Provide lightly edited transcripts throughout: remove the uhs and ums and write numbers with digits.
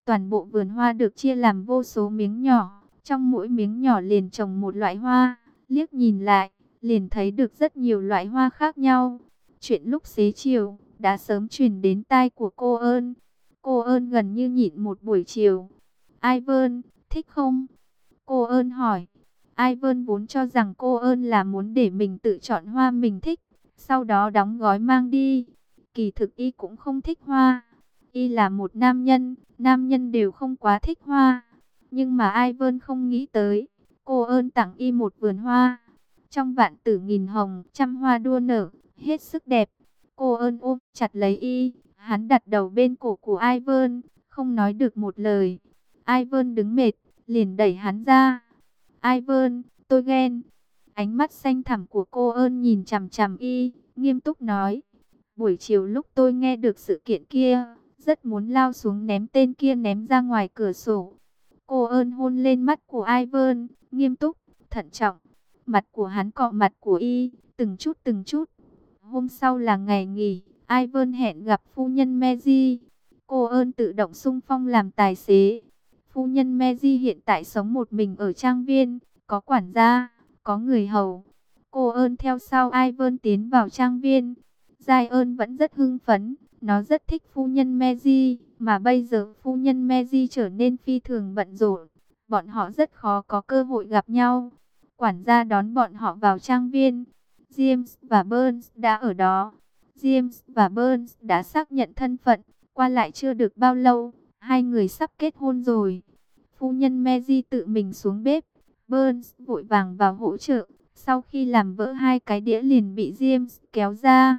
Toàn bộ vườn hoa được chia làm vô số miếng nhỏ, trong mỗi miếng nhỏ liền trồng một loại hoa. Liếc nhìn lại, liền thấy được rất nhiều loại hoa khác nhau. Chuyện lúc xế chiều đã sớm truyền đến tai của cô ơn. Cô ơn gần như nhịn một buổi chiều. Ivan, thích không? Cô ơn hỏi. Ivan vốn cho rằng cô ơn là muốn để mình tự chọn hoa mình thích, sau đó đóng gói mang đi. Kỳ thực y cũng không thích hoa. Y là một nam nhân đều không quá thích hoa. Nhưng mà Ivan không nghĩ tới, cô ơn tặng y một vườn hoa. Trong vạn tử nghìn hồng, trăm hoa đua nở, hết sức đẹp. Cô ơn ôm chặt lấy y, hắn đặt đầu bên cổ của Ivan, không nói được một lời. Ivan đứng mệt, liền đẩy hắn ra. Ivan, tôi ghen. Ánh mắt xanh thẳm của cô ơn nhìn chằm chằm y, nghiêm túc nói. Buổi chiều lúc tôi nghe được sự kiện kia, rất muốn lao xuống ném tên kia ném ra ngoài cửa sổ. Cô ơn hôn lên mắt của Ivan, nghiêm túc, thận trọng. Mặt của hắn cọ mặt của y, từng chút từng chút. Hôm sau là ngày nghỉ, Ivan hẹn gặp phu nhân Mary. Cô ơn tự động xung phong làm tài xế. Phu nhân Mary hiện tại sống một mình ở trang viên, có quản gia, có người hầu. Cô ơn theo sau Ivan tiến vào trang viên. Giai ơn vẫn rất hưng phấn, nó rất thích phu nhân Mary, mà bây giờ phu nhân Mary trở nên phi thường bận rộn. Bọn họ rất khó có cơ hội gặp nhau. Quản gia đón bọn họ vào trang viên. James và Burns đã ở đó. James và Burns đã xác nhận thân phận, qua lại chưa được bao lâu, hai người sắp kết hôn rồi. Phu nhân Mary tự mình xuống bếp, Burns vội vàng vào hỗ trợ. Sau khi làm vỡ hai cái đĩa liền bị James kéo ra.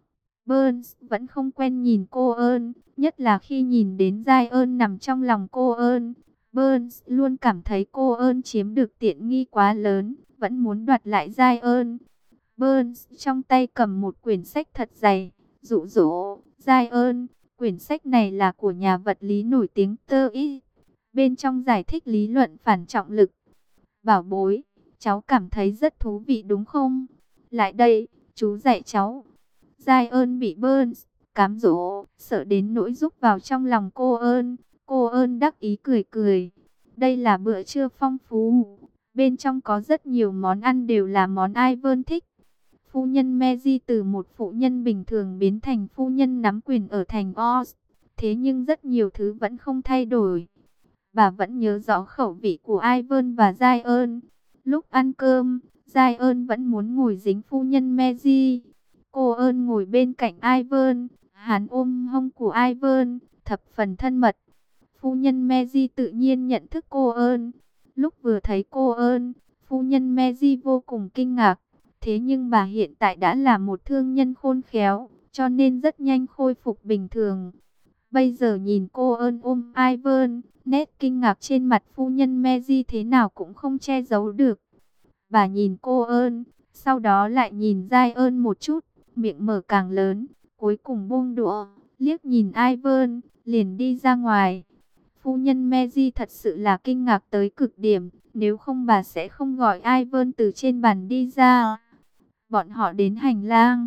Burns vẫn không quen nhìn cô ơn, nhất là khi nhìn đến Giai ơn nằm trong lòng cô ơn. Burns luôn cảm thấy cô ơn chiếm được tiện nghi quá lớn, vẫn muốn đoạt lại Giai ơn. Burns trong tay cầm một quyển sách thật dày, dụ dỗ Giai ơn. Quyển sách này là của nhà vật lý nổi tiếng TX. Bên trong giải thích lý luận phản trọng lực. Bảo bối, cháu cảm thấy rất thú vị đúng không? Lại đây, chú dạy cháu. Giai ơn bị Burns cám dỗ, sợ đến nỗi rúc vào trong lòng cô ơn. Cô ơn đắc ý cười cười. Đây là bữa trưa phong phú. Bên trong có rất nhiều món ăn đều là món Ivan thích. Phu nhân Mary từ một phụ nhân bình thường biến thành phu nhân nắm quyền ở thành Oz. Thế nhưng rất nhiều thứ vẫn không thay đổi. Bà vẫn nhớ rõ khẩu vị của Ivan và Giai ơn. Lúc ăn cơm, Giai ơn vẫn muốn ngồi dính phu nhân Mary. Cô ơn ngồi bên cạnh Ivan, hắn ôm hông của Ivan, thập phần thân mật. Phu nhân Mary tự nhiên nhận thức cô ơn. Lúc vừa thấy cô ơn, phu nhân Mary vô cùng kinh ngạc. Thế nhưng bà hiện tại đã là một thương nhân khôn khéo, cho nên rất nhanh khôi phục bình thường. Bây giờ nhìn cô ơn ôm Ivan, nét kinh ngạc trên mặt phu nhân Mary thế nào cũng không che giấu được. Bà nhìn cô ơn, sau đó lại nhìn Giai ơn một chút, miệng mở càng lớn, cuối cùng buông đũa, liếc nhìn Ivan, liền đi ra ngoài. Phu nhân Mary thật sự là kinh ngạc tới cực điểm, nếu không bà sẽ không gọi Ivan từ trên bàn đi ra. Bọn họ đến hành lang.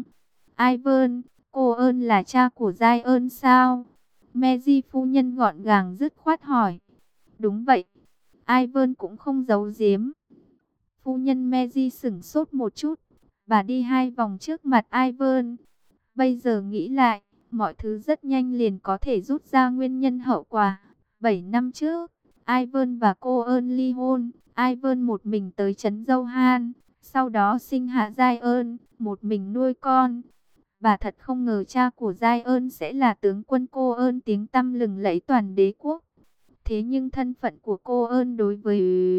Ivan, cô ơn là cha của Giai ơn sao? Mary phu nhân gọn gàng dứt khoát hỏi. Đúng vậy. Ivan cũng không giấu giếm. Phu nhân Mary sửng sốt một chút. Bà đi hai vòng trước mặt Ivan. Bây giờ nghĩ lại, mọi thứ rất nhanh liền có thể rút ra nguyên nhân hậu quả. 7 năm trước, Ivan và cô ơn ly hôn. Ivan một mình tới trấn Dâu Han. Sau đó sinh hạ Giai ơn, một mình nuôi con. Bà thật không ngờ cha của Giai ơn sẽ là tướng quân cô ơn tiếng tăm lừng lẫy toàn đế quốc. Thế nhưng thân phận của cô ơn đối với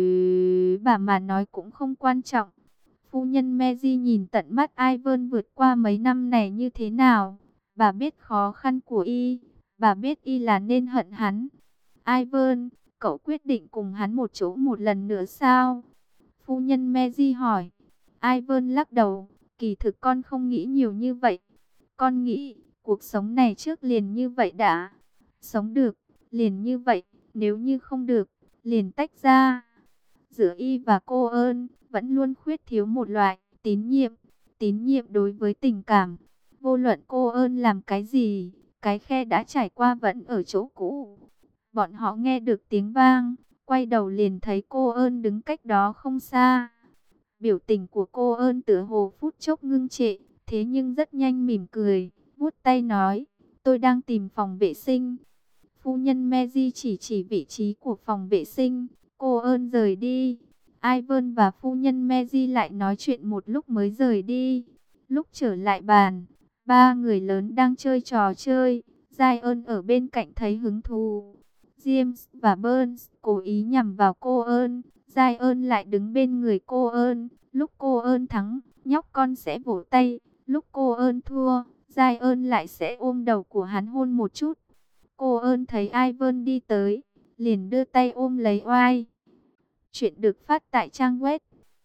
bà mà nói cũng không quan trọng. Phu nhân Mary nhìn tận mắt Ivan vượt qua mấy năm này như thế nào. Bà biết khó khăn của y. Bà biết y là nên hận hắn. Ivan, cậu quyết định cùng hắn một chỗ một lần nữa sao? Phu nhân Mary hỏi. Ivan lắc đầu. Kỳ thực con không nghĩ nhiều như vậy. Con nghĩ cuộc sống này trước liền như vậy đã. Sống được, liền như vậy. Nếu như không được, liền tách ra. Giữa y và cô ơn, vẫn luôn khuyết thiếu một loại tín nhiệm. Tín nhiệm đối với tình cảm. Vô luận cô ơn làm cái gì, cái khe đã trải qua vẫn ở chỗ cũ. Bọn họ nghe được tiếng vang, quay đầu liền thấy cô ơn đứng cách đó không xa. Biểu tình của cô ơn tựa hồ phút chốc ngưng trệ, thế nhưng rất nhanh mỉm cười, vuốt tay nói, tôi đang tìm phòng vệ sinh. Phu nhân Mary chỉ vị trí của phòng vệ sinh, cô ơn rời đi. Ivan và phu nhân Mary lại nói chuyện một lúc mới rời đi. Lúc trở lại bàn, ba người lớn đang chơi trò chơi. Zion ở bên cạnh thấy hứng thú. James và Burns cố ý nhằm vào cô ơn. Zion lại đứng bên người cô ơn. Lúc cô ơn thắng, nhóc con sẽ vỗ tay. Lúc cô ơn thua, Zion lại sẽ ôm đầu của hắn hôn một chút. Cô ơn thấy Ivan đi tới, liền đưa tay ôm lấy oai. Chuyện được phát tại trang web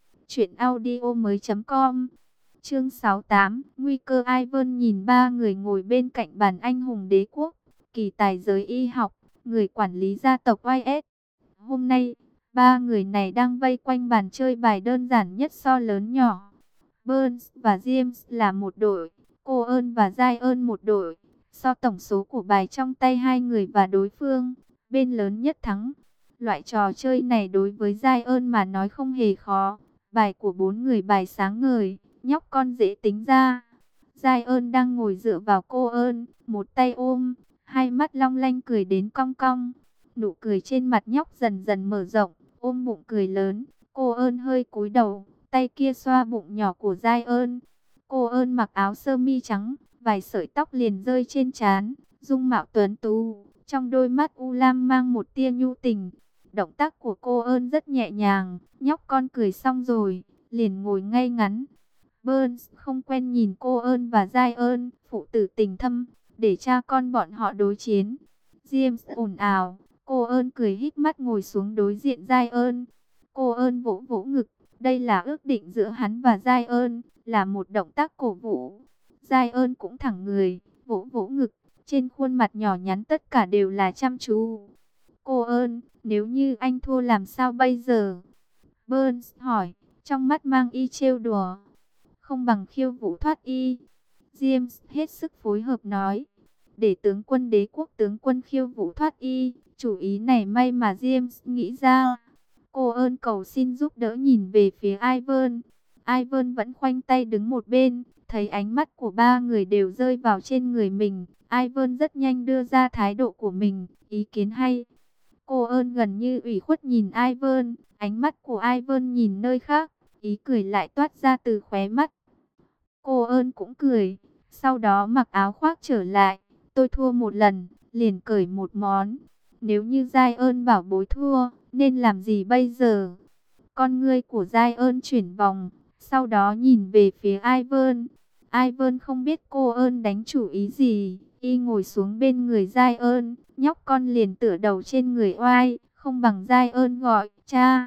truyệnaudiomoi.com. Chương 68, nguy cơ. Ivan nhìn ba người ngồi bên cạnh bàn anh hùng đế quốc, kỳ tài giới y học, người quản lý gia tộc YS. Hôm nay, ba người này đang vây quanh bàn chơi bài đơn giản nhất so lớn nhỏ. Burns và James là một đội, cô ơn và Zion một đội. So tổng số của bài trong tay hai người và đối phương, bên lớn nhất thắng. Loại trò chơi này đối với Zion mà nói không hề khó. Bài của bốn người bài sáng ngời, nhóc con dễ tính ra. Zion đang ngồi dựa vào cô ơn, một tay ôm, hai mắt long lanh cười đến cong cong. Nụ cười trên mặt nhóc dần dần mở rộng, ôm bụng cười lớn. Cô ơn hơi cúi đầu, tay kia xoa bụng nhỏ của Zion. Cô ơn mặc áo sơ mi trắng, vài sợi tóc liền rơi trên trán, dung mạo tuấn tú, trong đôi mắt u lam mang một tia nhu tình. Động tác của cô ơn rất nhẹ nhàng, nhóc con cười xong rồi, liền ngồi ngay ngắn. Burns không quen nhìn cô ơn và Zion, phụ tử tình thâm, để cha con bọn họ đối chiến. James ồn ào, cô ơn cười híp mắt ngồi xuống đối diện Zion. Cô ơn vỗ vỗ ngực, đây là ước định giữa hắn và Zion, là một động tác cổ vũ. Zion cũng thẳng người, vỗ vỗ ngực, trên khuôn mặt nhỏ nhắn tất cả đều là chăm chú. Cô ơn, nếu như anh thua làm sao bây giờ? Burns hỏi, trong mắt mang y trêu đùa. Không bằng khiêu vũ thoát y. James hết sức phối hợp nói, để tướng quân đế quốc tướng quân khiêu vũ thoát y. Chủ ý này may mà James nghĩ ra. Cô ơn cầu xin giúp đỡ nhìn về phía Ivan. Ivan vẫn khoanh tay đứng một bên, thấy ánh mắt của ba người đều rơi vào trên người mình. Ivan rất nhanh đưa ra thái độ của mình, ý kiến hay. Cô ơn gần như ủy khuất nhìn Ivan, ánh mắt của Ivan nhìn nơi khác, ý cười lại toát ra từ khóe mắt. Cô ơn cũng cười, sau đó mặc áo khoác trở lại. Tôi thua một lần, liền cởi một món. Nếu như Zion bảo bối thua, nên làm gì bây giờ? Con ngươi của Zion chuyển vòng, sau đó nhìn về phía Ivan. Ivan không biết cô ơn đánh chủ ý gì, y ngồi xuống bên người Zion, nhóc con liền tựa đầu trên người oai, không bằng Zion gọi cha.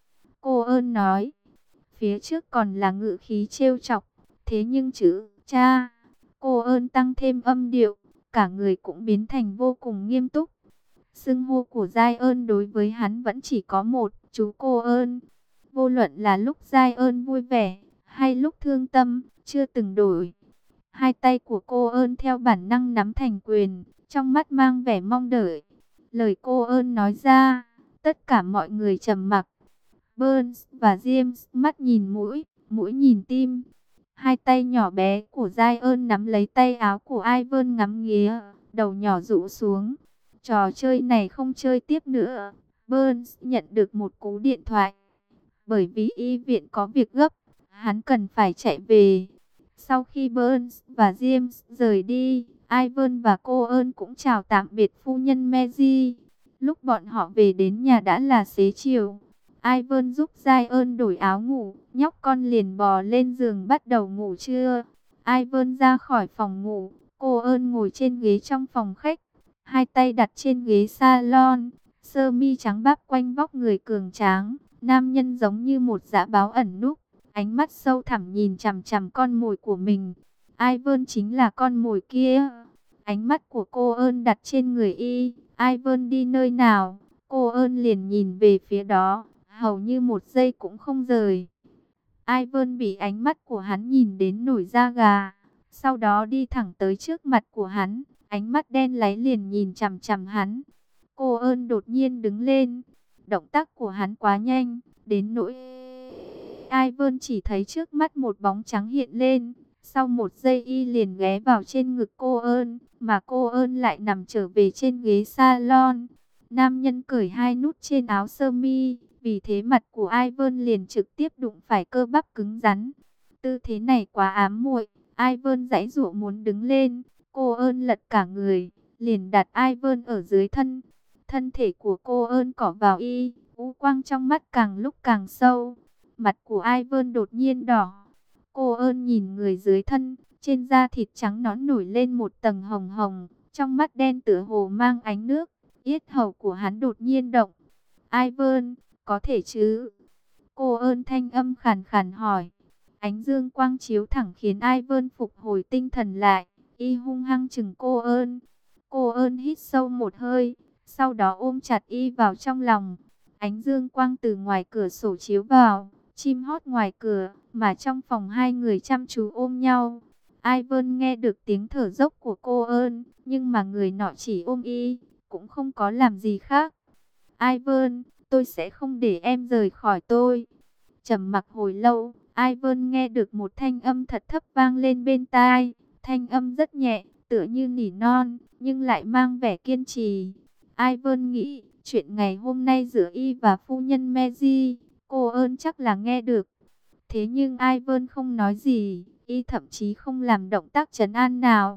Cô ơn nói, phía trước còn là ngữ khí trêu chọc, thế nhưng chữ cha, cô ơn tăng thêm âm điệu, cả người cũng biến thành vô cùng nghiêm túc. Xưng hô của Zion đối với hắn vẫn chỉ có một, chú cô ơn. Vô luận là lúc Zion vui vẻ, hay lúc thương tâm, chưa từng đổi. Hai tay của cô ơn theo bản năng nắm thành quyền, trong mắt mang vẻ mong đợi. Lời cô ơn nói ra, tất cả mọi người trầm mặc. Burns và James mắt nhìn mũi, mũi nhìn tim. Hai tay nhỏ bé của Zion nắm lấy tay áo của Ivan ngắm nghía, đầu nhỏ rũ xuống. Trò chơi này không chơi tiếp nữa. Burns nhận được một cú điện thoại. Bởi vì y viện có việc gấp, hắn cần phải chạy về. Sau khi Burns và James rời đi, Ivan và cô ơn cũng chào tạm biệt phu nhân Mary. Lúc bọn họ về đến nhà đã là xế chiều. Ivan giúp Zion đổi áo ngủ, nhóc con liền bò lên giường bắt đầu ngủ trưa. Ivan ra khỏi phòng ngủ, cô ơn ngồi trên ghế trong phòng khách, hai tay đặt trên ghế salon, sơ mi trắng bắp quanh vóc người cường tráng, nam nhân giống như một dã báo ẩn núp, ánh mắt sâu thẳm nhìn chằm chằm con mồi của mình. Ivan chính là con mồi kia. Ánh mắt của cô ơn đặt trên người y, Ivan đi nơi nào, cô ơn liền nhìn về phía đó, hầu như một giây cũng không rời. Ivan bị ánh mắt của hắn nhìn đến nổi da gà, sau đó đi thẳng tới trước mặt của hắn, ánh mắt đen láy liền nhìn chằm chằm hắn. Cô ơn đột nhiên đứng lên. Động tác của hắn quá nhanh, đến nỗi Ivan chỉ thấy trước mắt một bóng trắng hiện lên. Sau một giây y liền ghé vào trên ngực cô ơn, mà cô ơn lại nằm trở về trên ghế salon. Nam nhân cởi hai nút trên áo sơ mi, vì thế mặt của Ivan liền trực tiếp đụng phải cơ bắp cứng rắn. Tư thế này quá ám muội, Ivan giãy giụa muốn đứng lên, cô ơn lật cả người, liền đặt Ivan ở dưới thân. Thân thể của cô ơn cọ vào y, u quang trong mắt càng lúc càng sâu. Mặt của Ivan đột nhiên đỏ. Cô ơn nhìn người dưới thân, trên da thịt trắng nõn nổi lên một tầng hồng hồng, trong mắt đen tựa hồ mang ánh nước. Yết hầu của hắn đột nhiên động. Ivan, có thể chứ? Cô ơn thanh âm khàn khàn hỏi. Ánh dương quang chiếu thẳng khiến Ivan phục hồi tinh thần lại. Y hung hăng chừng cô ơn. Cô ơn hít sâu một hơi, sau đó ôm chặt y vào trong lòng. Ánh dương quang từ ngoài cửa sổ chiếu vào, chim hót ngoài cửa, mà trong phòng hai người chăm chú ôm nhau. Ivan nghe được tiếng thở dốc của cô ơn, nhưng mà người nọ chỉ ôm y, cũng không có làm gì khác. Ivan, tôi sẽ không để em rời khỏi tôi. Trầm mặc hồi lâu, Ivan nghe được một thanh âm thật thấp vang lên bên tai. Thanh âm rất nhẹ, tựa như nỉ non, nhưng lại mang vẻ kiên trì. Ivan nghĩ, chuyện ngày hôm nay giữa y và phu nhân Mary, cô ơn chắc là nghe được. Thế nhưng Ivan không nói gì, y thậm chí không làm động tác trấn an nào.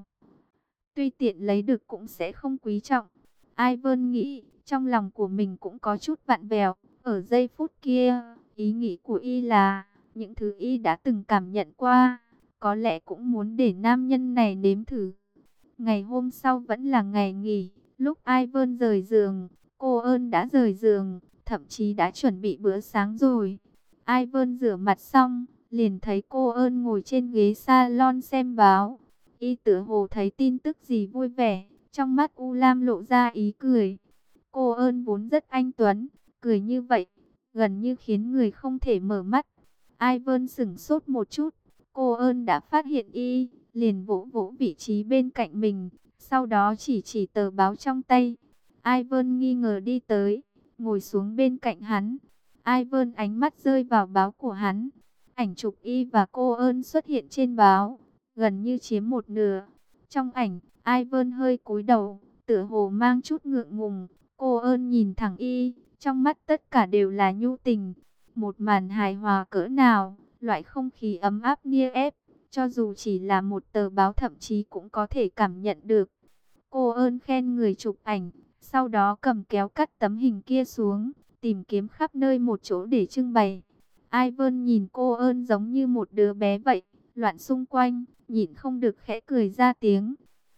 Tuy tiện lấy được cũng sẽ không quý trọng. Ivan nghĩ, trong lòng của mình cũng có chút vặn vẹo. Ở giây phút kia, ý nghĩ của y là, những thứ y đã từng cảm nhận qua, có lẽ cũng muốn để nam nhân này nếm thử. Ngày hôm sau vẫn là ngày nghỉ, lúc Ivan rời giường, cô ơn đã rời giường, thậm chí đã chuẩn bị bữa sáng rồi. Ivan rửa mặt xong, liền thấy cô ơn ngồi trên ghế salon xem báo. Y tựa hồ thấy tin tức gì vui vẻ, trong mắt U Lam lộ ra ý cười. Cô ơn vốn rất anh tuấn, cười như vậy, gần như khiến người không thể mở mắt. Ivan sững sốt một chút, cô ơn đã phát hiện y, liền vỗ vỗ vị trí bên cạnh mình, sau đó chỉ tờ báo trong tay. Ivan nghi ngờ đi tới, ngồi xuống bên cạnh hắn. Ivan ánh mắt rơi vào báo của hắn. Ảnh chụp y và cô ơn xuất hiện trên báo, gần như chiếm một nửa. Trong ảnh, Ivan hơi cúi đầu, tựa hồ mang chút ngượng ngùng. Cô ơn nhìn thẳng y, trong mắt tất cả đều là nhu tình. Một màn hài hòa cỡ nào, loại không khí ấm áp nia ép, cho dù chỉ là một tờ báo thậm chí cũng có thể cảm nhận được. Cô ơn khen người chụp ảnh, sau đó cầm kéo cắt tấm hình kia xuống, tìm kiếm khắp nơi một chỗ để trưng bày. Ivan nhìn cô ơn giống như một đứa bé vậy, loạn xung quanh, nhịn không được khẽ cười ra tiếng.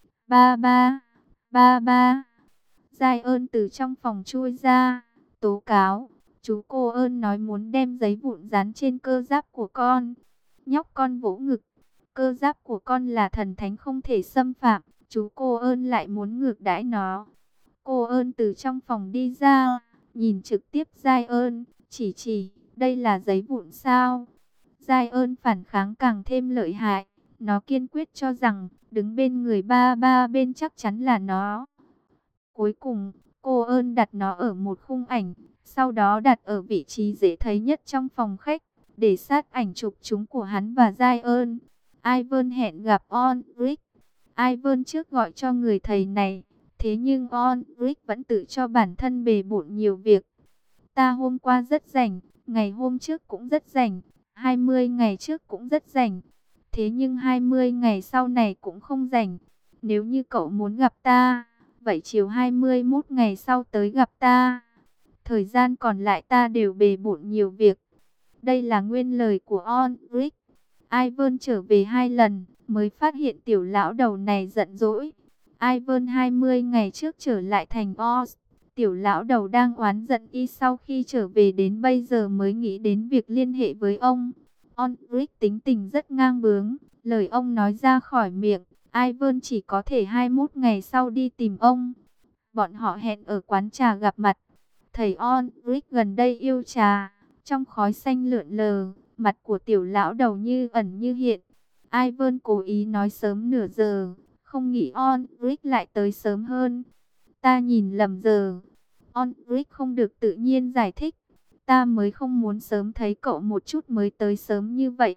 Ba ba, ba ba. Giai ơn từ trong phòng chui ra, tố cáo. Chú cô ơn nói muốn đem giấy vụn dán trên cơ giáp của con. Nhóc con vỗ ngực. Cơ giáp của con là thần thánh không thể xâm phạm. Chú cô ơn lại muốn ngược đãi nó. Cô ơn từ trong phòng đi ra, nhìn trực tiếp Giai ơn, chỉ, đây là giấy vụn sao? Giai ơn phản kháng càng thêm lợi hại. Nó kiên quyết cho rằng, đứng bên người ba ba bên chắc chắn là nó. Cuối cùng, cô ơn đặt nó ở một khung ảnh, sau đó đặt ở vị trí dễ thấy nhất trong phòng khách, để sát ảnh chụp chúng của hắn và Giai ơn. Ivan hẹn gặp Ulrich. Ivan trước gọi cho người thầy này, thế nhưng Ulrich vẫn tự cho bản thân bề bộn nhiều việc. Ta hôm qua rất rảnh, ngày hôm trước cũng rất rảnh, 20 ngày trước cũng rất rảnh. Thế nhưng 20 ngày sau này cũng không rảnh. Nếu như cậu muốn gặp ta, vậy chiều 21 ngày sau tới gặp ta. Thời gian còn lại ta đều bề bộn nhiều việc. Đây là nguyên lời của Ulrich. Ivan trở về 2 lần, mới phát hiện tiểu lão đầu này giận dỗi. Ivan 20 ngày trước trở lại thành Oz. Tiểu lão đầu đang oán giận y sau khi trở về đến bây giờ mới nghĩ đến việc liên hệ với ông. Ulrich tính tình rất ngang bướng, lời ông nói ra khỏi miệng, Ivan chỉ có thể 21 ngày sau đi tìm ông. Bọn họ hẹn ở quán trà gặp mặt. Thầy Ulrich gần đây yêu trà, trong khói xanh lượn lờ, mặt của tiểu lão đầu như ẩn như hiện. Ivan cố ý nói sớm nửa giờ, không nghĩ Ulrich lại tới sớm hơn. Ta nhìn lầm giờ. Ulrich không được tự nhiên giải thích. Ta mới không muốn sớm thấy cậu một chút mới tới sớm như vậy.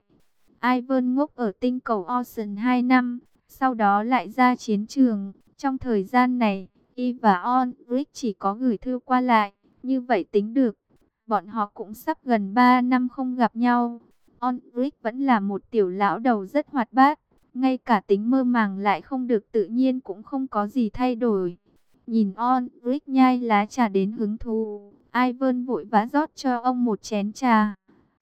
Ivan ngốc ở tinh cầu Ocean 2 năm, sau đó lại ra chiến trường. Trong thời gian này, Y và Ulrich chỉ có gửi thư qua lại. Như vậy tính được, bọn họ cũng sắp gần 3 năm không gặp nhau. Ulrich vẫn là một tiểu lão đầu rất hoạt bát. Ngay cả tính mơ màng lại không được tự nhiên cũng không có gì thay đổi. Nhìn Ulrich nhai lá trà đến hứng thú, Ivan vội vã rót cho ông một chén trà.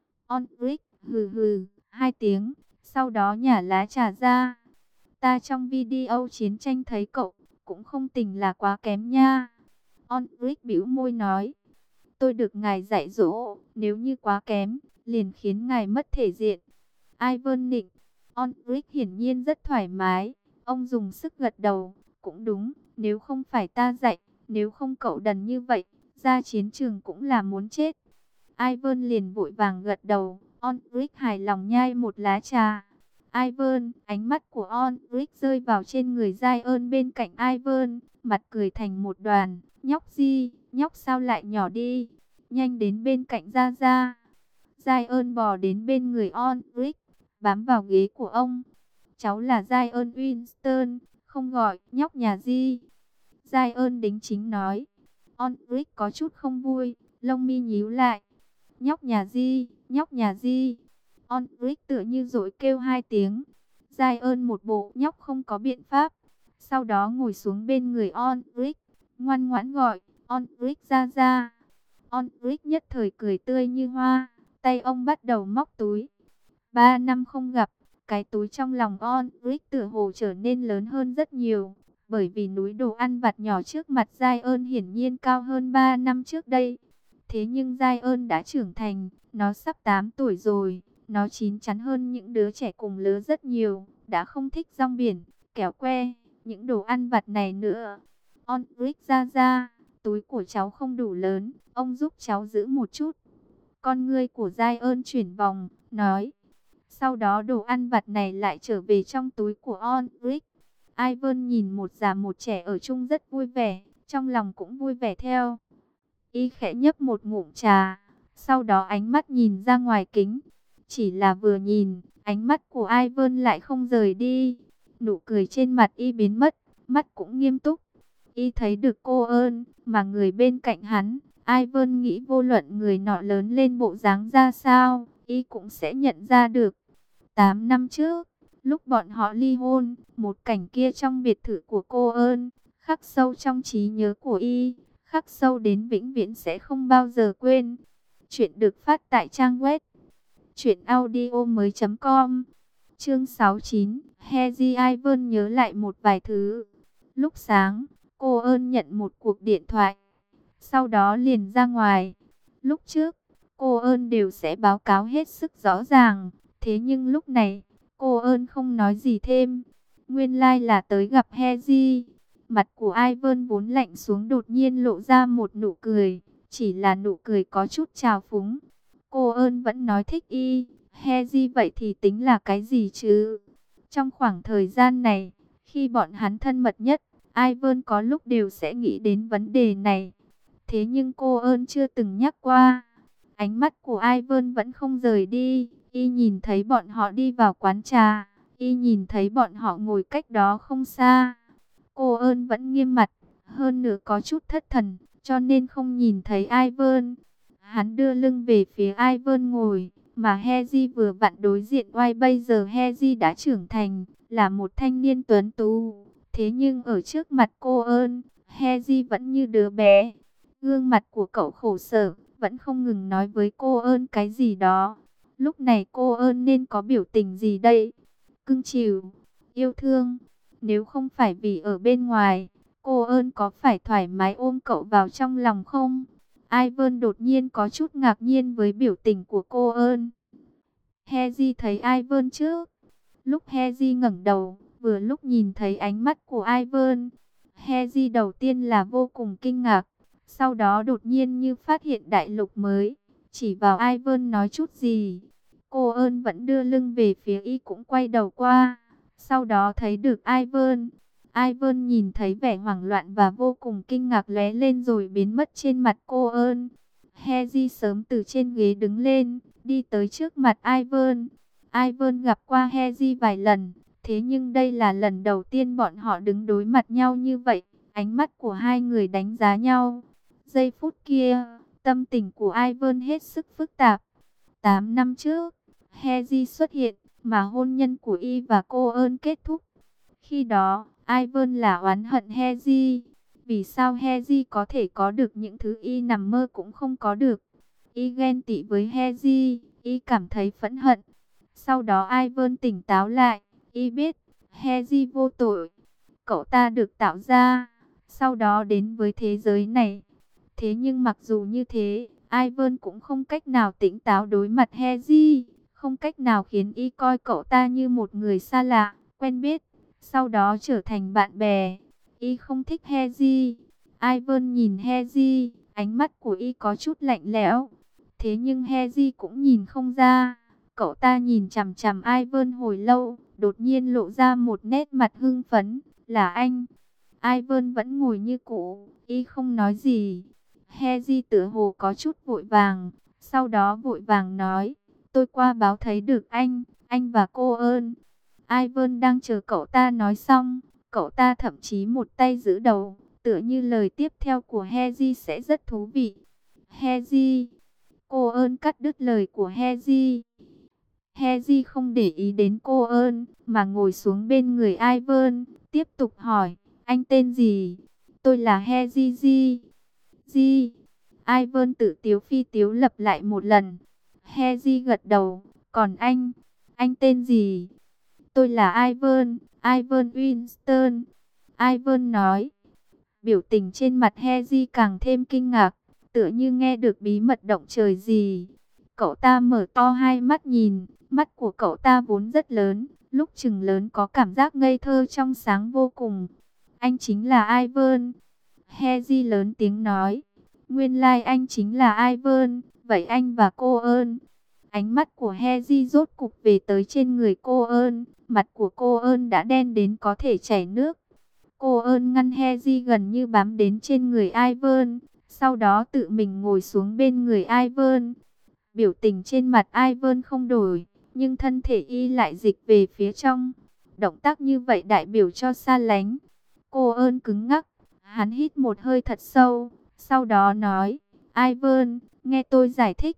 Ulrich hừ hừ 2 tiếng, sau đó nhả lá trà ra. Ta trong video chiến tranh thấy cậu cũng không tình là quá kém nha. Ulrich bĩu môi nói, tôi được ngài dạy dỗ, nếu như quá kém, liền khiến ngài mất thể diện. Ivan nịnh, Ulrich hiển nhiên rất thoải mái, ông dùng sức gật đầu, cũng đúng, nếu không phải ta dạy, nếu không cậu đần như vậy, ra chiến trường cũng là muốn chết. Ivan liền vội vàng gật đầu, Ulrich hài lòng nhai một lá trà. Ivan, ánh mắt của Ulrich rơi vào trên người Zion bên cạnh Ivan, mặt cười thành một đoàn, nhóc gì, nhóc sao lại nhỏ đi, nhanh đến bên cạnh Ra Ra. Zion bò đến bên người Ulrich, bám vào ghế của ông. Cháu là Zion Winston, không gọi nhóc nhà Di. Zion đính chính nói. Ulrich có chút không vui, lông mi nhíu lại. Nhóc nhà Di, nhóc nhà Di. Ulrich tựa như dội kêu 2 tiếng. Zion một bộ nhóc không có biện pháp. Sau đó ngồi xuống bên người Ulrich, ngoan ngoãn gọi Ulrich Ra Ra. Ulrich nhất thời cười tươi như hoa, tay ông bắt đầu móc túi. 3 năm không gặp, cái túi trong lòng Ulrich tựa hồ trở nên lớn hơn rất nhiều, bởi vì núi đồ ăn vặt nhỏ trước mặt Zion hiển nhiên cao hơn 3 năm trước đây. Thế nhưng Zion đã trưởng thành, nó sắp 8 tuổi rồi, nó chín chắn hơn những đứa trẻ cùng lứa rất nhiều, đã không thích rong biển, kẹo que, những đồ ăn vặt này nữa. Ulrich Ra Ra, túi của cháu không đủ lớn, ông giúp cháu giữ một chút. Con ngươi của Zion chuyển vòng, nói. Sau đó đồ ăn vặt này lại trở về trong túi của Ulrich. Ivan nhìn một già một trẻ ở chung rất vui vẻ, trong lòng cũng vui vẻ theo. Y khẽ nhấp một ngụm trà, sau đó ánh mắt nhìn ra ngoài kính. Chỉ là vừa nhìn, ánh mắt của Ivan lại không rời đi. Nụ cười trên mặt Y biến mất, mắt cũng nghiêm túc. Y thấy được cô ơn, mà người bên cạnh hắn, Ivan nghĩ vô luận người nọ lớn lên bộ dáng ra sao, Y cũng sẽ nhận ra được. 8 năm trước, lúc bọn họ ly hôn, một cảnh kia trong biệt thự của cô ơn, khắc sâu trong trí nhớ của Y, khắc sâu đến vĩnh viễn sẽ không bao giờ quên. Chuyện được phát tại trang web truyệnaudiomoi.com. Chương 69, Hezi Ivan nhớ lại một vài thứ. Lúc sáng, cô ơn nhận một cuộc điện thoại, sau đó liền ra ngoài. Lúc trước, cô ơn đều sẽ báo cáo hết sức rõ ràng, thế nhưng lúc này, cô ơn không nói gì thêm. Nguyên lai là tới gặp Hezi. Mặt của Ivan vốn lạnh xuống đột nhiên lộ ra một nụ cười, chỉ là nụ cười có chút trào phúng. Cô ơn vẫn nói thích Y, Hezi vậy thì tính là cái gì chứ? Trong khoảng thời gian này, khi bọn hắn thân mật nhất, Ivan có lúc đều sẽ nghĩ đến vấn đề này. Thế nhưng cô ơn chưa từng nhắc qua. Ánh mắt của Ivan vẫn không rời đi. Y nhìn thấy bọn họ đi vào quán trà. Y nhìn thấy bọn họ ngồi cách đó không xa. Cô ơn vẫn nghiêm mặt, hơn nữa có chút thất thần, cho nên không nhìn thấy Ivan. Hắn đưa lưng về phía Ivan ngồi, mà Hezi vừa vặn đối diện oai. Bây giờ Hezi đã trưởng thành, là một thanh niên tuấn tú. Thế nhưng ở trước mặt cô ơn, Hezi vẫn như đứa bé. Gương mặt của cậu khổ sở, vẫn không ngừng nói với cô ơn cái gì đó. Lúc này cô ơn nên có biểu tình gì đây? Cưng chiều, yêu thương. Nếu không phải vì ở bên ngoài, cô ơn có phải thoải mái ôm cậu vào trong lòng không? Ivan đột nhiên có chút ngạc nhiên với biểu tình của cô ơn. Hezi thấy Ivan trước. Lúc Hezi ngẩng đầu, vừa lúc nhìn thấy ánh mắt của Ivan. Hezi đầu tiên là vô cùng kinh ngạc. Sau đó đột nhiên như phát hiện đại lục mới. Chỉ vào Ivan nói chút gì. Cô ơn vẫn đưa lưng về phía Y cũng quay đầu qua. Sau đó thấy được Ivan. Ivan nhìn thấy vẻ hoảng loạn và vô cùng kinh ngạc lóe lên rồi biến mất trên mặt cô ơn. Heji sớm từ trên ghế đứng lên, đi tới trước mặt Ivan. Ivan gặp qua Heji vài lần, thế nhưng đây là lần đầu tiên bọn họ đứng đối mặt nhau như vậy. Ánh mắt của hai người đánh giá nhau. Giây phút kia, tâm tình của Ivan hết sức phức tạp. 8 năm trước, Heji xuất hiện, mà hôn nhân của y và cô ơn kết thúc. Khi đó, Ivan là oán hận Heji. Vì sao Heji có thể có được những thứ y nằm mơ cũng không có được? Y ghen tị với Heji, y cảm thấy phẫn hận. Sau đó Ivan tỉnh táo lại, y biết Heji vô tội. Cậu ta được tạo ra, sau đó đến với thế giới này. Thế nhưng mặc dù như thế, Ivan cũng không cách nào tỉnh táo đối mặt Heji, không cách nào khiến y coi cậu ta như một người xa lạ, quen biết, sau đó trở thành bạn bè. Y không thích Heji. Ivan nhìn Heji, ánh mắt của y có chút lạnh lẽo. Thế nhưng Heji cũng nhìn không ra. Cậu ta nhìn chằm chằm Ivan hồi lâu, đột nhiên lộ ra một nét mặt hưng phấn, là anh. Ivan vẫn ngồi như cũ, y không nói gì. Heji tựa hồ có chút vội vàng, sau đó vội vàng nói, tôi qua báo thấy được anh và cô ơn. Ivan đang chờ cậu ta nói xong, cậu ta thậm chí một tay giữ đầu, tựa như lời tiếp theo của Heji sẽ rất thú vị. Heji, cô ơn cắt đứt lời của Heji. Heji không để ý đến cô ơn, mà ngồi xuống bên người Ivan, tiếp tục hỏi, anh tên gì? Tôi là Heji Ji. Ji. Ivan tự tiếu phi tiếu lặp lại một lần. Heji gật đầu, còn anh tên gì? Tôi là Ivan, Ivan Winston. Ivan nói. Biểu tình trên mặt Heji càng thêm kinh ngạc, tựa như nghe được bí mật động trời gì. Cậu ta mở to hai mắt nhìn, mắt của cậu ta vốn rất lớn, lúc chừng lớn có cảm giác ngây thơ trong sáng vô cùng. Anh chính là Ivan. Heji lớn tiếng nói. Nguyên lai anh chính là Ivan, vậy anh và cô ơn. Ánh mắt của Heji rốt cục về tới trên người cô ơn, mặt của cô ơn đã đen đến có thể chảy nước. Cô ơn ngăn Heji gần như bám đến trên người Ivan, sau đó tự mình ngồi xuống bên người Ivan. Biểu tình trên mặt Ivan không đổi, nhưng thân thể y lại dịch về phía trong. Động tác như vậy đại biểu cho xa lánh. Cô ơn cứng ngắc, hắn hít một hơi thật sâu, sau đó nói, Ivan, nghe tôi giải thích.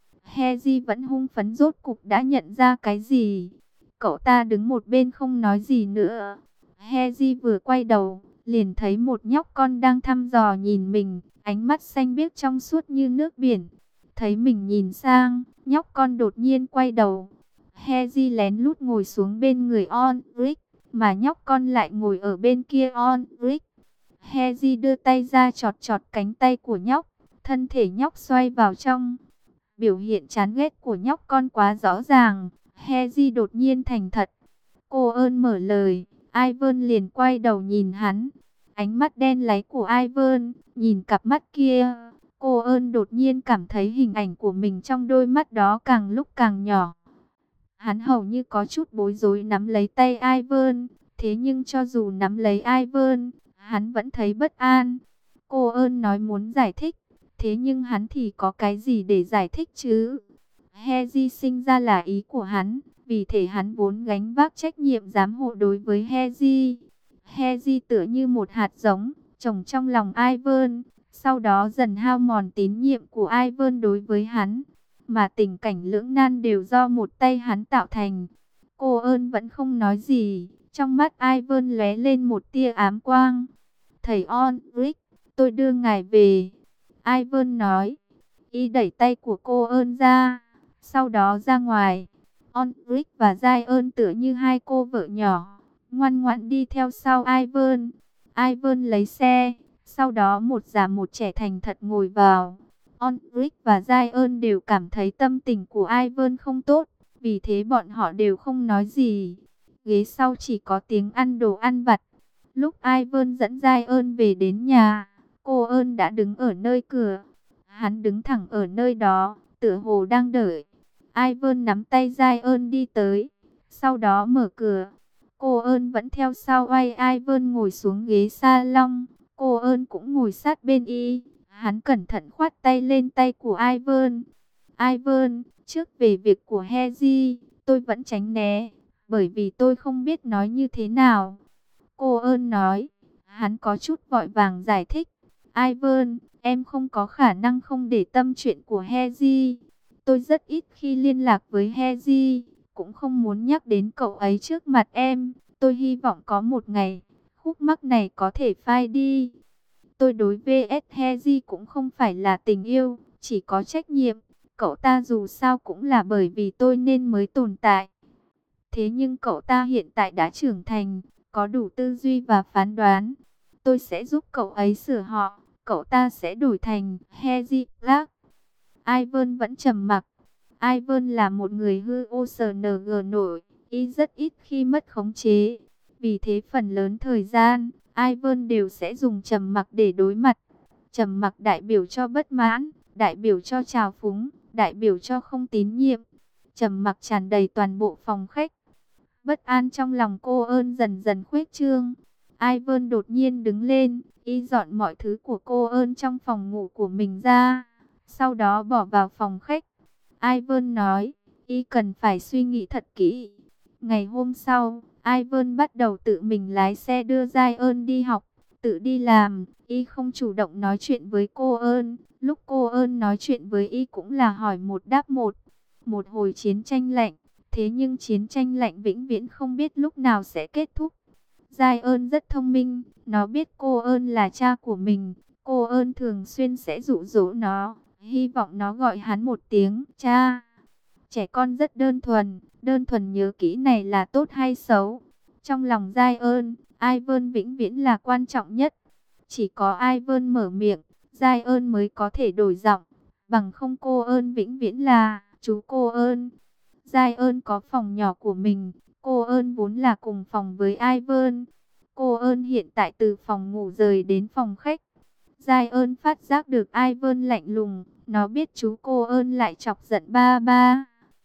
Heji vẫn hung phấn rốt cục đã nhận ra cái gì. Cậu ta đứng một bên không nói gì nữa. Heji vừa quay đầu, liền thấy một nhóc con đang thăm dò nhìn mình, ánh mắt xanh biếc trong suốt như nước biển. Thấy mình nhìn sang, nhóc con đột nhiên quay đầu. Heji lén lút ngồi xuống bên người Onric, mà nhóc con lại ngồi ở bên kia Onric. Heji đưa tay ra chọt chọt cánh tay của nhóc, thân thể nhóc xoay vào trong. Biểu hiện chán ghét của nhóc con quá rõ ràng, Heji đột nhiên thành thật. Cô ơn mở lời, Ivan liền quay đầu nhìn hắn. Ánh mắt đen láy của Ivan, nhìn cặp mắt kia. Cô ơn đột nhiên cảm thấy hình ảnh của mình trong đôi mắt đó càng lúc càng nhỏ. Hắn hầu như có chút bối rối nắm lấy tay Ivan. Thế nhưng cho dù nắm lấy Ivan, hắn vẫn thấy bất an. Cô ơn nói muốn giải thích. Thế nhưng hắn thì có cái gì để giải thích chứ? Heji sinh ra là ý của hắn. Vì thế hắn vốn gánh vác trách nhiệm giám hộ đối với Heji. Heji tựa như một hạt giống, trồng trong lòng Ivan. Sau đó dần hao mòn tín nhiệm của Ivan đối với hắn. Mà tình cảnh lưỡng nan đều do một tay hắn tạo thành. Cô ơn vẫn không nói gì. Trong mắt Ivan lóe lên một tia ám quang. Thầy Onric, tôi đưa ngài về. Ivan nói. Y đẩy tay của cô ơn ra. Sau đó ra ngoài. Onric và Zion tựa như hai cô vợ nhỏ, ngoan ngoãn đi theo sau Ivan. Ivan lấy xe. Sau đó một già một trẻ thành thật ngồi vào. Onric và Zion đều cảm thấy tâm tình của Ivan không tốt. Vì thế bọn họ đều không nói gì. Ghế sau chỉ có tiếng ăn đồ ăn vặt. Lúc Ivan dẫn Zion về đến nhà, cô ơn đã đứng ở nơi cửa. Hắn đứng thẳng ở nơi đó, tựa hồ đang đợi. Ivan nắm tay Zion đi tới. Sau đó mở cửa. Cô ơn vẫn theo sau Ivan ngồi xuống ghế salon. Cô ơn cũng ngồi sát bên y. Hắn cẩn thận khoát tay lên tay của Ivan. Ivan, trước về việc của Hezi, tôi vẫn tránh né, bởi vì tôi không biết nói như thế nào. Cô ơn nói. Hắn có chút vội vàng giải thích. Ivan, em không có khả năng không để tâm chuyện của Hezi. Tôi rất ít khi liên lạc với Hezi, cũng không muốn nhắc đến cậu ấy trước mặt em. Tôi hy vọng có một ngày, khúc mắc này có thể phai đi. Tôi đối VS Hezi cũng không phải là tình yêu, chỉ có trách nhiệm. Cậu ta dù sao cũng là bởi vì tôi nên mới tồn tại. Thế nhưng cậu ta hiện tại đã trưởng thành, có đủ tư duy và phán đoán. Tôi sẽ giúp cậu ấy sửa họ, cậu ta sẽ đổi thành Hezi Clark. Ivan vẫn trầm mặc. Ivan là một người hư OSNG nổi, y rất ít khi mất khống chế. Vì thế phần lớn thời gian, Ivan đều sẽ dùng trầm mặc để đối mặt. Trầm mặc đại biểu cho bất mãn, đại biểu cho trào phúng, đại biểu cho không tín nhiệm. Trầm mặc tràn đầy toàn bộ phòng khách. Bất an trong lòng cô ơn dần dần khuếch trương. Ivan đột nhiên đứng lên, y dọn mọi thứ của cô ơn trong phòng ngủ của mình ra, sau đó bỏ vào phòng khách. Ivan nói, y cần phải suy nghĩ thật kỹ. Ngày hôm sau, Ivan bắt đầu tự mình lái xe đưa Zion đi học, tự đi làm. Y không chủ động nói chuyện với cô ơn. Lúc cô ơn nói chuyện với y cũng là hỏi một đáp một. Một hồi chiến tranh lạnh. Thế nhưng chiến tranh lạnh vĩnh viễn không biết lúc nào sẽ kết thúc. Zion rất thông minh. Nó biết cô ơn là cha của mình. Cô ơn thường xuyên sẽ dụ dỗ nó, hy vọng nó gọi hắn một tiếng cha. Trẻ con rất đơn thuần nhớ kỹ này là tốt hay xấu. Trong lòng Zion, Ivan vĩnh viễn là quan trọng nhất. Chỉ có Ivan mở miệng, Zion mới có thể đổi giọng. Bằng không cô ơn vĩnh viễn là chú cô ơn. Zion có phòng nhỏ của mình, cô ơn vốn là cùng phòng với Ivan. Cô ơn hiện tại từ phòng ngủ rời đến phòng khách. Zion phát giác được Ivan lạnh lùng, nó biết chú cô ơn lại chọc giận ba ba.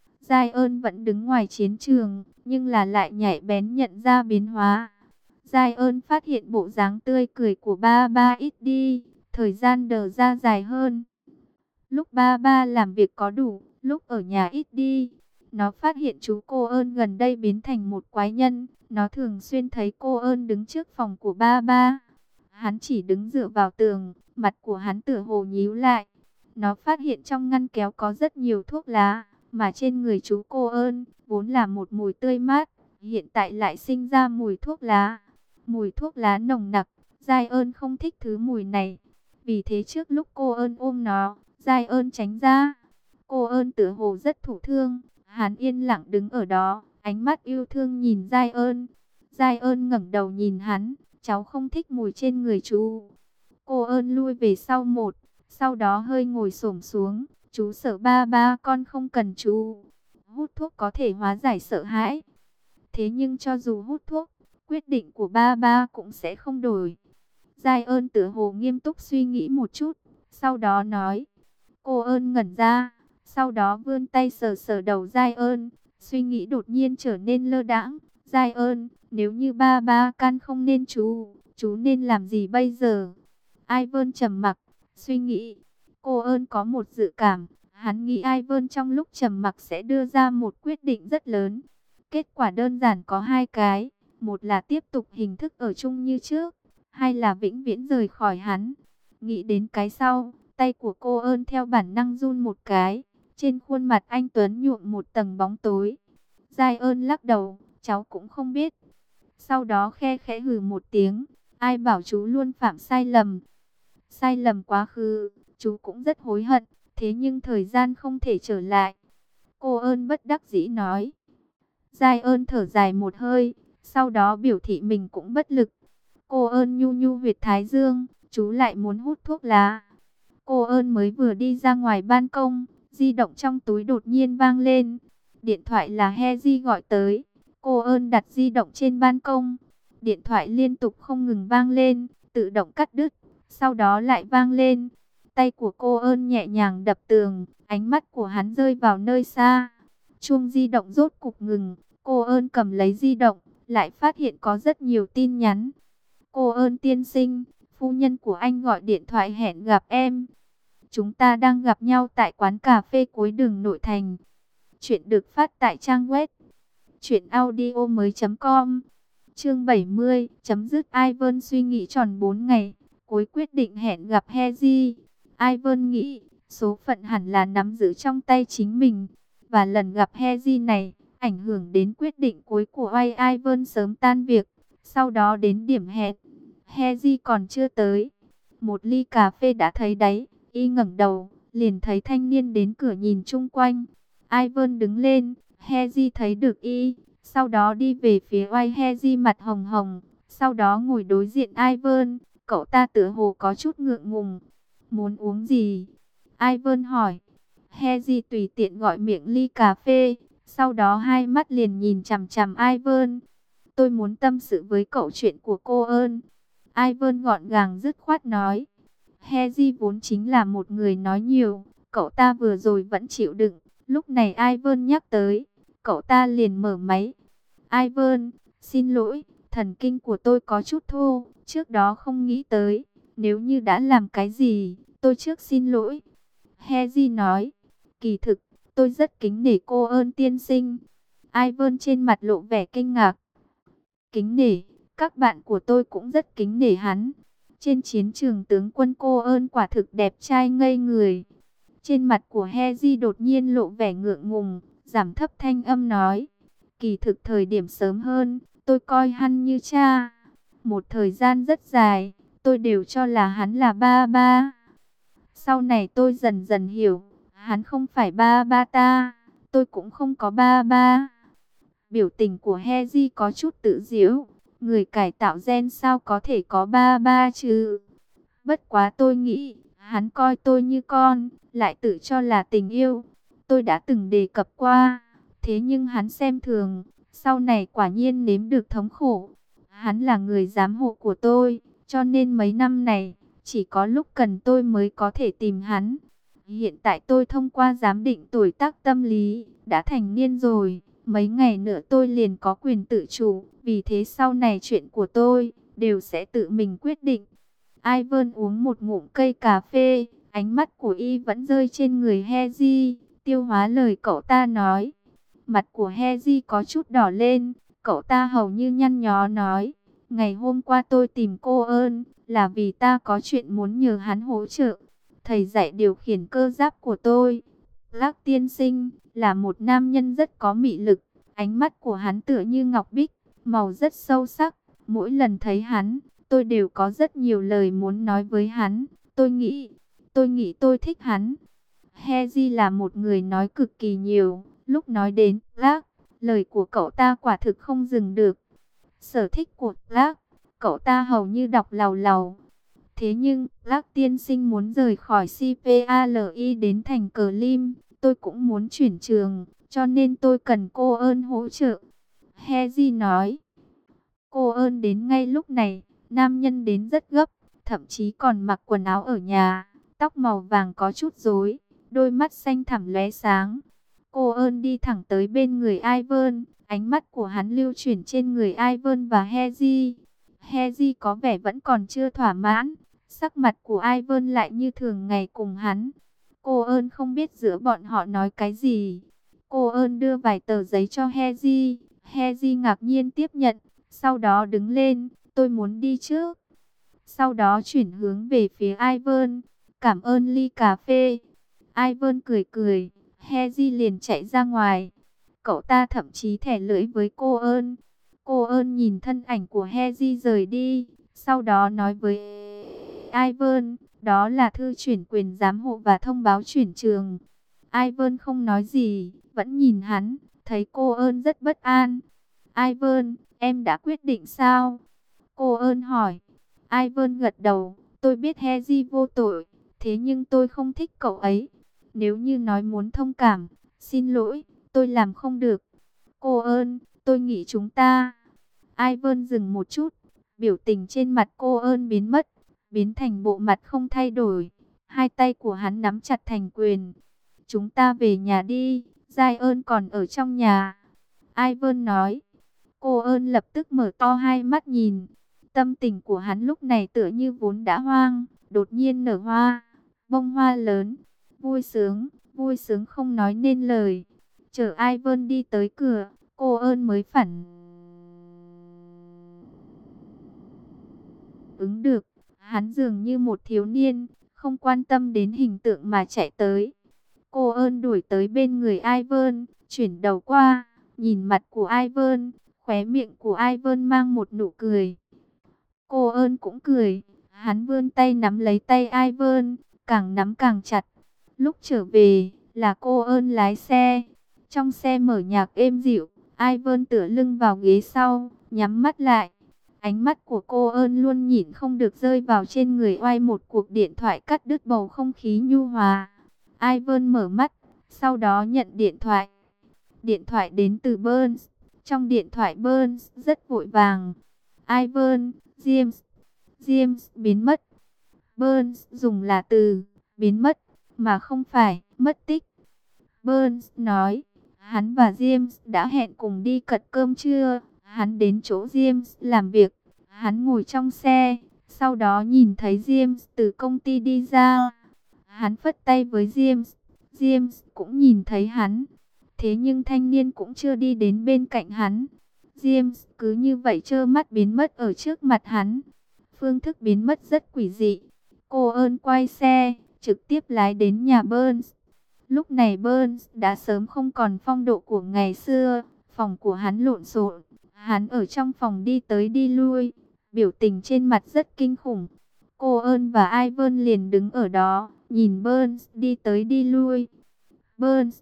Zion vẫn đứng ngoài chiến trường, nhưng là lại nhạy bén nhận ra biến hóa. Zion phát hiện bộ dáng tươi cười của ba ba ít đi, thời gian đờ ra dài hơn. Lúc ba ba làm việc có đủ, lúc ở nhà ít đi. Nó phát hiện chú cô ơn gần đây biến thành một quái nhân. Nó thường xuyên thấy cô ơn đứng trước phòng của ba ba. Hắn chỉ đứng dựa vào tường, mặt của hắn tựa hồ nhíu lại. Nó phát hiện trong ngăn kéo có rất nhiều thuốc lá, mà trên người chú cô ơn vốn là một mùi tươi mát, hiện tại lại sinh ra mùi thuốc lá. Mùi thuốc lá nồng nặc, Zion không thích thứ mùi này. Vì thế trước lúc cô ơn ôm nó, Zion tránh ra. Cô ơn tựa hồ rất thụ thương, hắn yên lặng đứng ở đó, ánh mắt yêu thương nhìn Zion. Zion ngẩng đầu nhìn hắn, cháu không thích mùi trên người chú. Cô ơn lui về sau một, sau đó hơi ngồi xổm xuống. Chú sợ ba ba con không cần chú. Hút thuốc có thể hóa giải sợ hãi. Thế nhưng cho dù hút thuốc, quyết định của ba ba cũng sẽ không đổi. Zion tựa hồ nghiêm túc suy nghĩ một chút, sau đó nói. Cô ơn ngẩn ra, sau đó vươn tay sờ sờ đầu Zion. Suy nghĩ đột nhiên trở nên lơ đãng. Zion, nếu như ba ba can không nên chú nên làm gì bây giờ? Ivan trầm mặc, suy nghĩ. Cô ơn có một dự cảm, hắn nghĩ Ivan trong lúc trầm mặc sẽ đưa ra một quyết định rất lớn. Kết quả đơn giản có hai cái, một là tiếp tục hình thức ở chung như trước, hai là vĩnh viễn rời khỏi hắn. Nghĩ đến cái sau, tay của cô ơn theo bản năng run một cái, trên khuôn mặt anh Tuấn nhuộm một tầng bóng tối. Zion lắc đầu, cháu cũng không biết. Sau đó khe khẽ hừ một tiếng, ai bảo chú luôn phạm sai lầm. Sai lầm quá khứ, chú cũng rất hối hận, thế nhưng thời gian không thể trở lại. Cô ơn bất đắc dĩ nói. Zion thở dài một hơi, sau đó biểu thị mình cũng bất lực. Cô ơn nhu nhu huyệt thái dương, chú lại muốn hút thuốc lá. Cô ơn mới vừa đi ra ngoài ban công, di động trong túi đột nhiên vang lên. Điện thoại là Hezi gọi tới. Cô ơn đặt di động trên ban công. Điện thoại liên tục không ngừng vang lên, tự động cắt đứt. Sau đó lại vang lên. Tay của cô ơn nhẹ nhàng đập tường, ánh mắt của hắn rơi vào nơi xa. Chuông di động rốt cục ngừng, cô ơn cầm lấy di động, lại phát hiện có rất nhiều tin nhắn. Cô ơn tiên sinh, phu nhân của anh gọi điện thoại hẹn gặp em. Chúng ta đang gặp nhau tại quán cà phê cuối đường nội thành. Chuyện được phát tại trang web truyệnaudiomoi.com. Chương 70, chấm dứt. Ivan suy nghĩ tròn 4 ngày, cuối quyết định hẹn gặp Hezi. Ivan nghĩ, số phận hẳn là nắm giữ trong tay chính mình, và lần gặp Hezi này ảnh hưởng đến quyết định cuối của Ivan sớm tan việc. Sau đó đến điểm hẹn, Hezi còn chưa tới. Một ly cà phê đã thấy đáy, y ngẩng đầu, liền thấy thanh niên đến cửa nhìn chung quanh. Ivan đứng lên, Hezi thấy được y, sau đó đi về phía Hezi mặt hồng hồng, sau đó ngồi đối diện Ivan. Cậu ta tựa hồ có chút ngượng ngùng. Muốn uống gì? Ivan hỏi. Hezi tùy tiện gọi miệng ly cà phê, sau đó hai mắt liền nhìn chằm chằm Ivan. Tôi muốn tâm sự với cậu chuyện của cô ơn. Ivan gọn gàng dứt khoát nói. Hezi vốn chính là một người nói nhiều, cậu ta vừa rồi vẫn chịu đựng, lúc này Ivan nhắc tới, cậu ta liền mở máy. Ivan, xin lỗi, thần kinh của tôi có chút thô, trước đó không nghĩ tới, nếu như đã làm cái gì, tôi trước xin lỗi. Hezi nói, kỳ thực, tôi rất kính nể cô ơn tiên sinh. Ivan trên mặt lộ vẻ kinh ngạc. Kính nể, các bạn của tôi cũng rất kính nể hắn. Trên chiến trường tướng quân cô ơn quả thực đẹp trai ngây người. Trên mặt của Hezi đột nhiên lộ vẻ ngượng ngùng, giảm thấp thanh âm nói. Kỳ thực thời điểm sớm hơn, tôi coi hắn như cha. Một thời gian rất dài, tôi đều cho là hắn là ba ba. Sau này tôi dần dần hiểu, hắn không phải ba ba ta, tôi cũng không có ba ba. Biểu tình của Hezi có chút tự giễu. Người cải tạo gen sao có thể có ba ba chứ? Bất quá tôi nghĩ, hắn coi tôi như con, lại tự cho là tình yêu. Tôi đã từng đề cập qua, thế nhưng hắn xem thường, sau này quả nhiên nếm được thống khổ. Hắn là người giám hộ của tôi, cho nên mấy năm này, chỉ có lúc cần tôi mới có thể tìm hắn. Hiện tại tôi thông qua giám định tuổi tác tâm lý, đã thành niên rồi. Mấy ngày nữa tôi liền có quyền tự chủ, vì thế sau này chuyện của tôi đều sẽ tự mình quyết định. Ivan uống một ngụm cây cà phê, ánh mắt của y vẫn rơi trên người Hezi, tiêu hóa lời cậu ta nói. Mặt của Hezi có chút đỏ lên, cậu ta hầu như nhăn nhó nói, ngày hôm qua tôi tìm cô ơn, là vì ta có chuyện muốn nhờ hắn hỗ trợ. Thầy dạy điều khiển cơ giáp của tôi, Lắc tiên sinh, là một nam nhân rất có mị lực, ánh mắt của hắn tựa như ngọc bích, màu rất sâu sắc. Mỗi lần thấy hắn, tôi đều có rất nhiều lời muốn nói với hắn. Tôi nghĩ tôi thích hắn. Hezi là một người nói cực kỳ nhiều. Lúc nói đến Lắc, lời của cậu ta quả thực không dừng được. Sở thích của Lắc, cậu ta hầu như đọc làu làu. Thế nhưng, Lắc tiên sinh muốn rời khỏi CPALI đến thành Cờ Lim. Tôi cũng muốn chuyển trường, cho nên tôi cần cô ơn hỗ trợ. Hezi nói. Cô ơn đến ngay lúc này, nam nhân đến rất gấp, thậm chí còn mặc quần áo ở nhà, tóc màu vàng có chút rối, đôi mắt xanh thẳm lóe sáng. Cô ơn đi thẳng tới bên người Ivan, ánh mắt của hắn lưu chuyển trên người Ivan và Hezi. Hezi có vẻ vẫn còn chưa thỏa mãn, sắc mặt của Ivan lại như thường ngày cùng hắn. Cô ơn không biết giữa bọn họ nói cái gì. Cô ơn đưa vài tờ giấy cho Hezi. Hezi ngạc nhiên tiếp nhận, sau đó đứng lên, tôi muốn đi trước. Sau đó chuyển hướng về phía Ivan, cảm ơn ly cà phê. Ivan cười cười, Hezi liền chạy ra ngoài. Cậu ta thậm chí thẻ lưỡi với cô ơn. Cô ơn nhìn thân ảnh của Hezi rời đi, sau đó nói với Ivan, đó là thư chuyển quyền giám hộ và thông báo chuyển trường. Ivan không nói gì, vẫn nhìn hắn, thấy cô ơn rất bất an. Ivan, em đã quyết định sao? Cô ơn hỏi. Ivan gật đầu, tôi biết Hezi vô tội, thế nhưng tôi không thích cậu ấy. Nếu như nói muốn thông cảm, xin lỗi, tôi làm không được. Cô ơn, tôi nghĩ chúng ta... Ivan dừng một chút, biểu tình trên mặt cô ơn biến mất, biến thành bộ mặt không thay đổi. Hai tay của hắn nắm chặt thành quyền. Chúng ta về nhà đi, Giai ơn còn ở trong nhà. Ivan nói. Cô ơn lập tức mở to hai mắt nhìn. Tâm tình của hắn lúc này tựa như vốn đã hoang, đột nhiên nở hoa, bông hoa lớn, vui sướng không nói nên lời. Chờ Ivan đi tới cửa, cô ơn mới phản ứng được. Hắn dường như một thiếu niên, không quan tâm đến hình tượng mà chạy tới. Cô ơn đuổi tới bên người Ivan, chuyển đầu qua, nhìn mặt của Ivan, khóe miệng của Ivan mang một nụ cười. Cô ơn cũng cười, hắn vươn tay nắm lấy tay Ivan, càng nắm càng chặt. Lúc trở về, là cô ơn lái xe. Trong xe mở nhạc êm dịu, Ivan tựa lưng vào ghế sau, nhắm mắt lại. Ánh mắt của cô ơn luôn nhịn không được rơi vào trên người oai, một cuộc điện thoại cắt đứt bầu không khí nhu hòa. Ivan mở mắt, sau đó nhận điện thoại. Điện thoại đến từ Burns. Trong điện thoại Burns rất vội vàng. Ivan, James biến mất. Burns dùng là từ biến mất, mà không phải mất tích. Burns nói, hắn và James đã hẹn cùng đi cật cơm trưa. Hắn đến chỗ James làm việc. Hắn ngồi trong xe, sau đó nhìn thấy James từ công ty đi ra. Hắn phất tay với James. James cũng nhìn thấy hắn. Thế nhưng thanh niên cũng chưa đi đến bên cạnh hắn. James cứ như vậy trơ mắt biến mất ở trước mặt hắn. Phương thức biến mất rất quỷ dị. Cô ơn quay xe, trực tiếp lái đến nhà Burns. Lúc này Burns đã sớm không còn phong độ của ngày xưa. Phòng của hắn lộn xộn. Hắn ở trong phòng đi tới đi lui, biểu tình trên mặt rất kinh khủng. Cô ơn và Ivan liền đứng ở đó, nhìn Burns đi tới đi lui. Burns,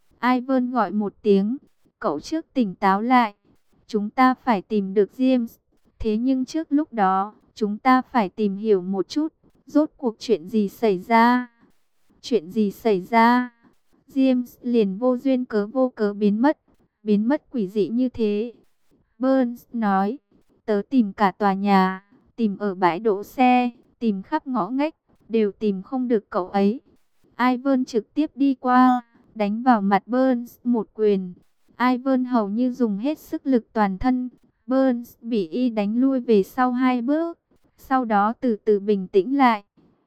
Ivan gọi một tiếng, cậu trước tỉnh táo lại. Chúng ta phải tìm được James. Thế nhưng trước lúc đó, chúng ta phải tìm hiểu một chút, rốt cuộc chuyện gì xảy ra. Chuyện gì xảy ra? James liền vô duyên cớ vô cớ biến mất quỷ dị như thế. Burns nói, tớ tìm cả tòa nhà, tìm ở bãi đỗ xe, tìm khắp ngõ ngách, đều tìm không được cậu ấy. Ivan trực tiếp đi qua, đánh vào mặt Burns một quyền. Ivan hầu như dùng hết sức lực toàn thân. Burns bị y đánh lui về sau 2 bước, sau đó từ từ bình tĩnh lại.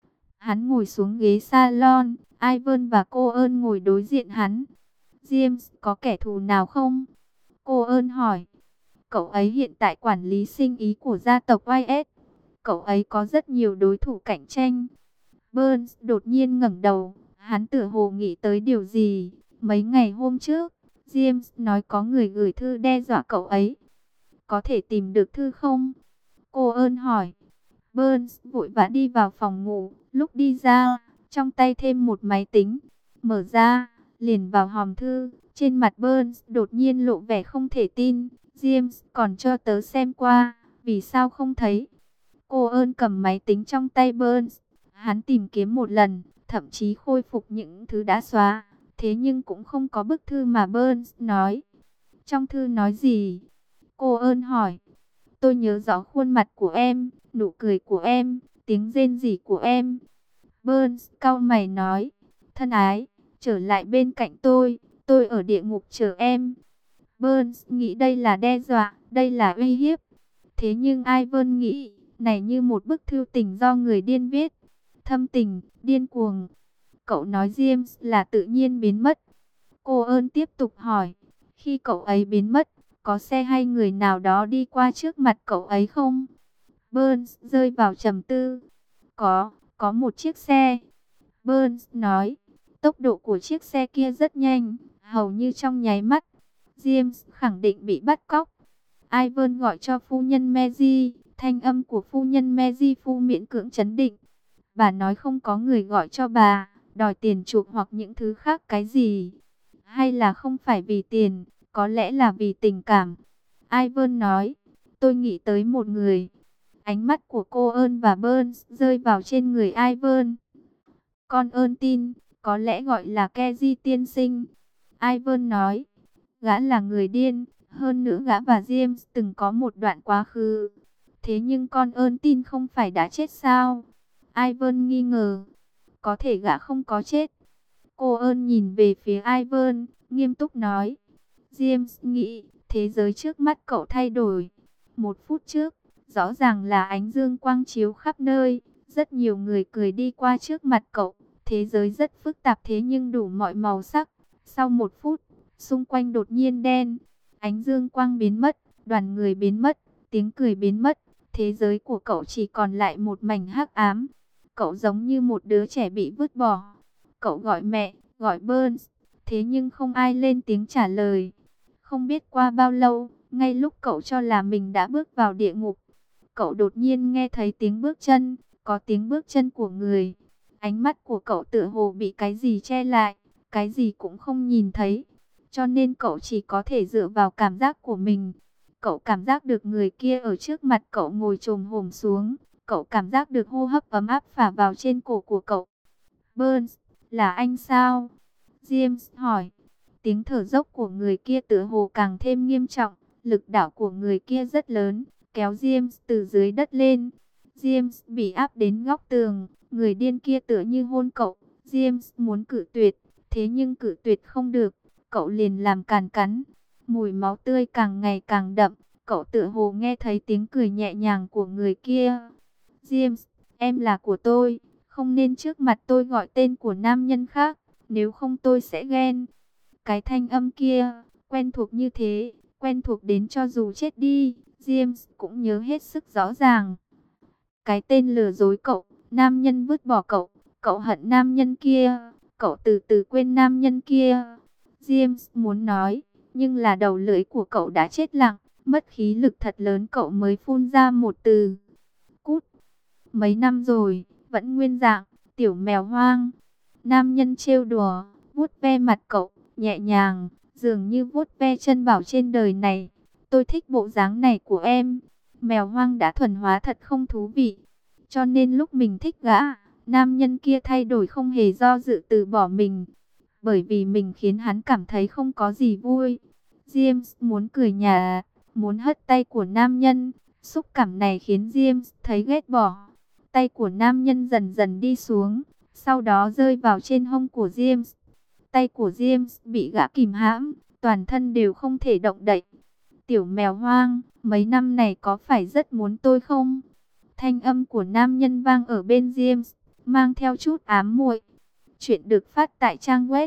Hắn ngồi xuống ghế salon, Ivan và cô ơn ngồi đối diện hắn. James có kẻ thù nào không? Cô ơn hỏi. Cậu ấy hiện tại quản lý sinh ý của gia tộc YS. Cậu ấy có rất nhiều đối thủ cạnh tranh. Burns đột nhiên ngẩng đầu. Hắn tựa hồ nghĩ tới điều gì. Mấy ngày hôm trước, James nói có người gửi thư đe dọa cậu ấy. Có thể tìm được thư không? Cô ơn hỏi. Burns vội vã đi vào phòng ngủ. Lúc đi ra, trong tay thêm một máy tính. Mở ra, liền vào hòm thư. Trên mặt Burns đột nhiên lộ vẻ không thể tin. James còn cho tớ xem qua, vì sao không thấy? Cô ơn cầm máy tính trong tay Burns. Hắn tìm kiếm một lần, thậm chí khôi phục những thứ đã xóa. Thế nhưng cũng không có bức thư mà Burns nói. Trong thư nói gì? Cô ơn hỏi. Tôi nhớ rõ khuôn mặt của em, nụ cười của em, tiếng rên rỉ của em. Burns cau mày nói. Thân ái, trở lại bên cạnh tôi ở địa ngục chờ em. Burns nghĩ đây là đe dọa, đây là uy hiếp. Thế nhưng Ivan nghĩ, này như một bức thư tình do người điên viết. Thâm tình, điên cuồng. Cậu nói James là tự nhiên biến mất. Cô ơn tiếp tục hỏi, khi cậu ấy biến mất, có xe hay người nào đó đi qua trước mặt cậu ấy không? Burns rơi vào trầm tư. Có một chiếc xe. Burns nói, tốc độ của chiếc xe kia rất nhanh, hầu như trong nháy mắt. James khẳng định bị bắt cóc. Ivan gọi cho phu nhân Mary. Thanh âm của phu nhân Mary phu miễn cưỡng trấn định. Bà nói không có người gọi cho bà, đòi tiền chuộc hoặc những thứ khác cái gì. Hay là không phải vì tiền, có lẽ là vì tình cảm. Ivan nói, tôi nghĩ tới một người. Ánh mắt của cô ơn và Burns rơi vào trên người Ivan. Con ơn tin, có lẽ gọi là Keji tiên sinh. Ivan nói, gã là người điên, hơn nữa gã và James từng có một đoạn quá khứ. Thế nhưng con ơn tin không phải đã chết sao? Ivan nghi ngờ, có thể gã không có chết. Cô ơn nhìn về phía Ivan, nghiêm túc nói, James nghĩ, Thế giới trước mắt cậu thay đổi. 1 phút trước, rõ ràng là ánh dương quang chiếu khắp nơi. Rất nhiều người cười đi qua trước mặt cậu. Thế giới rất phức tạp thế nhưng đủ mọi màu sắc. Sau 1 phút, xung quanh đột nhiên đen. Ánh dương quang biến mất, đoàn người biến mất, tiếng cười biến mất. Thế giới của cậu chỉ còn lại một mảnh hắc ám. Cậu giống như một đứa trẻ bị vứt bỏ. Cậu gọi mẹ, gọi Burns. Thế nhưng không ai lên tiếng trả lời. Không biết qua bao lâu, ngay lúc cậu cho là mình đã bước vào địa ngục, cậu đột nhiên nghe thấy tiếng bước chân, có tiếng bước chân của người. Ánh mắt của cậu tựa hồ bị cái gì che lại, cái gì cũng không nhìn thấy. Cho nên cậu chỉ có thể dựa vào cảm giác của mình. Cậu cảm giác được người kia ở trước mặt cậu ngồi chồm hổm xuống. Cậu cảm giác được hô hấp ấm áp phả vào trên cổ của cậu. Burns, là anh sao? James hỏi. Tiếng thở dốc của người kia tựa hồ càng thêm nghiêm trọng. Lực đảo của người kia rất lớn, kéo James từ dưới đất lên. James bị áp đến góc tường. Người điên kia tựa như hôn cậu. James muốn cự tuyệt, thế nhưng cự tuyệt không được. Cậu liền làm càn cắn. Mùi máu tươi càng ngày càng đậm. Cậu tựa hồ nghe thấy tiếng cười nhẹ nhàng của người kia. James, em là của tôi. Không nên trước mặt tôi gọi tên của nam nhân khác. Nếu không tôi sẽ ghen. Cái thanh âm kia, quen thuộc như thế, quen thuộc đến cho dù chết đi, James cũng nhớ hết sức rõ ràng. Cái tên lừa dối cậu, nam nhân vứt bỏ cậu, cậu hận nam nhân kia, cậu từ từ quên nam nhân kia. James muốn nói, nhưng là đầu lưỡi của cậu đã chết lặng, mất khí lực thật lớn cậu mới phun ra một từ. Cút. Mấy năm rồi, vẫn nguyên dạng, tiểu mèo hoang. Nam nhân trêu đùa, vuốt ve mặt cậu, nhẹ nhàng, dường như vuốt ve chân bảo trên đời này. Tôi thích bộ dáng này của em. Mèo hoang đã thuần hóa thật không thú vị. Cho nên lúc mình thích gã, nam nhân kia thay đổi không hề do dự từ bỏ mình. Bởi vì mình khiến hắn cảm thấy không có gì vui. James muốn cười nhả, muốn hất tay của nam nhân. Xúc cảm này khiến James thấy ghét bỏ. Tay của nam nhân dần dần đi xuống, sau đó rơi vào trên hông của James. Tay của James bị gã kìm hãm, toàn thân đều không thể động đậy. Tiểu mèo hoang, mấy năm này có phải rất muốn tôi không? Thanh âm của nam nhân vang ở bên James, mang theo chút ám muội. Chuyện được phát tại trang web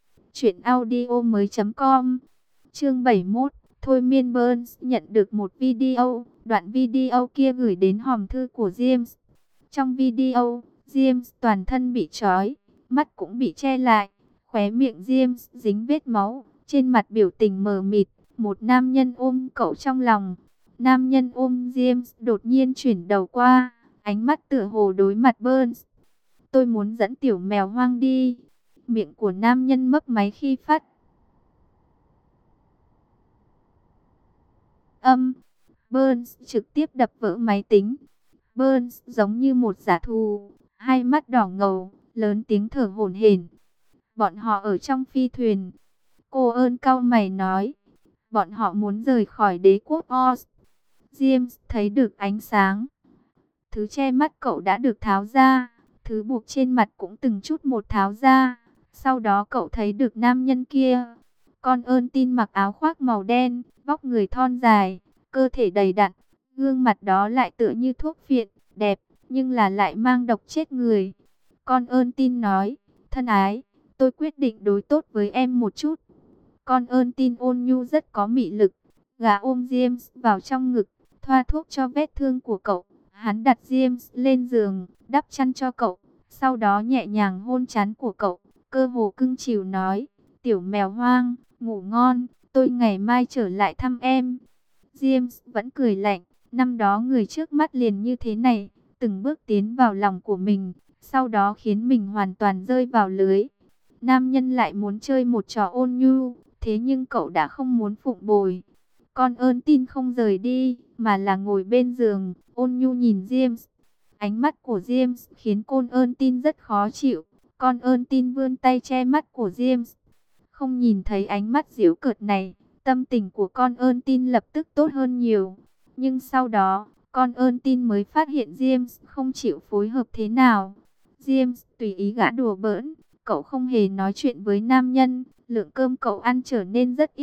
truyệnaudiomoi.com. Chương 71, Thôi Miên Burns nhận được một video, đoạn video kia gửi đến hòm thư của James. Trong video, James toàn thân bị trói, mắt cũng bị che lại, khóe miệng James dính vết máu, trên mặt biểu tình mờ mịt. Một nam nhân ôm cậu trong lòng. Nam nhân ôm James đột nhiên chuyển đầu qua, ánh mắt tựa hồ đối mặt Burns. Tôi muốn dẫn tiểu mèo hoang đi. Miệng của nam nhân mấp máy khi phát âm. Burns trực tiếp đập vỡ máy tính. Burns giống như một giả thù, hai mắt đỏ ngầu, lớn tiếng thở hổn hển. Bọn họ ở trong phi thuyền. Cô ơn cau mày nói. Bọn họ muốn rời khỏi đế quốc Oz. James thấy được ánh sáng. Thứ che mắt cậu đã được tháo ra. Thứ buộc trên mặt cũng từng chút một tháo ra. Sau đó cậu thấy được nam nhân kia. Con ơn tin mặc áo khoác màu đen, vóc người thon dài, cơ thể đầy đặn. Gương mặt đó lại tựa như thuốc phiện, đẹp, nhưng là lại mang độc chết người. Con ơn tin nói, thân ái, tôi quyết định đối tốt với em một chút. Con ơn tin ôn nhu rất có mị lực. Gã ôm James vào trong ngực, thoa thuốc cho vết thương của cậu. Hắn đặt James lên giường, đắp chăn cho cậu. Sau đó nhẹ nhàng hôn trán của cậu, cơ hồ cưng chiều nói, tiểu mèo hoang, ngủ ngon, tôi ngày mai trở lại thăm em. James vẫn cười lạnh, năm đó người trước mắt liền như thế này, từng bước tiến vào lòng của mình, sau đó khiến mình hoàn toàn rơi vào lưới. Nam nhân lại muốn chơi một trò ôn nhu, thế nhưng cậu đã không muốn phụng bồi. Con ơn tin không rời đi, mà là ngồi bên giường, ôn nhu nhìn James. Ánh mắt của James khiến con ơn tin rất khó chịu. Con ơn tin vươn tay che mắt của James. Không nhìn thấy ánh mắt giễu cợt này, tâm tình của con ơn tin lập tức tốt hơn nhiều. Nhưng sau đó, con ơn tin mới phát hiện James không chịu phối hợp thế nào. James tùy ý gã đùa bỡn, cậu không hề nói chuyện với nam nhân, lượng cơm cậu ăn trở nên rất ít,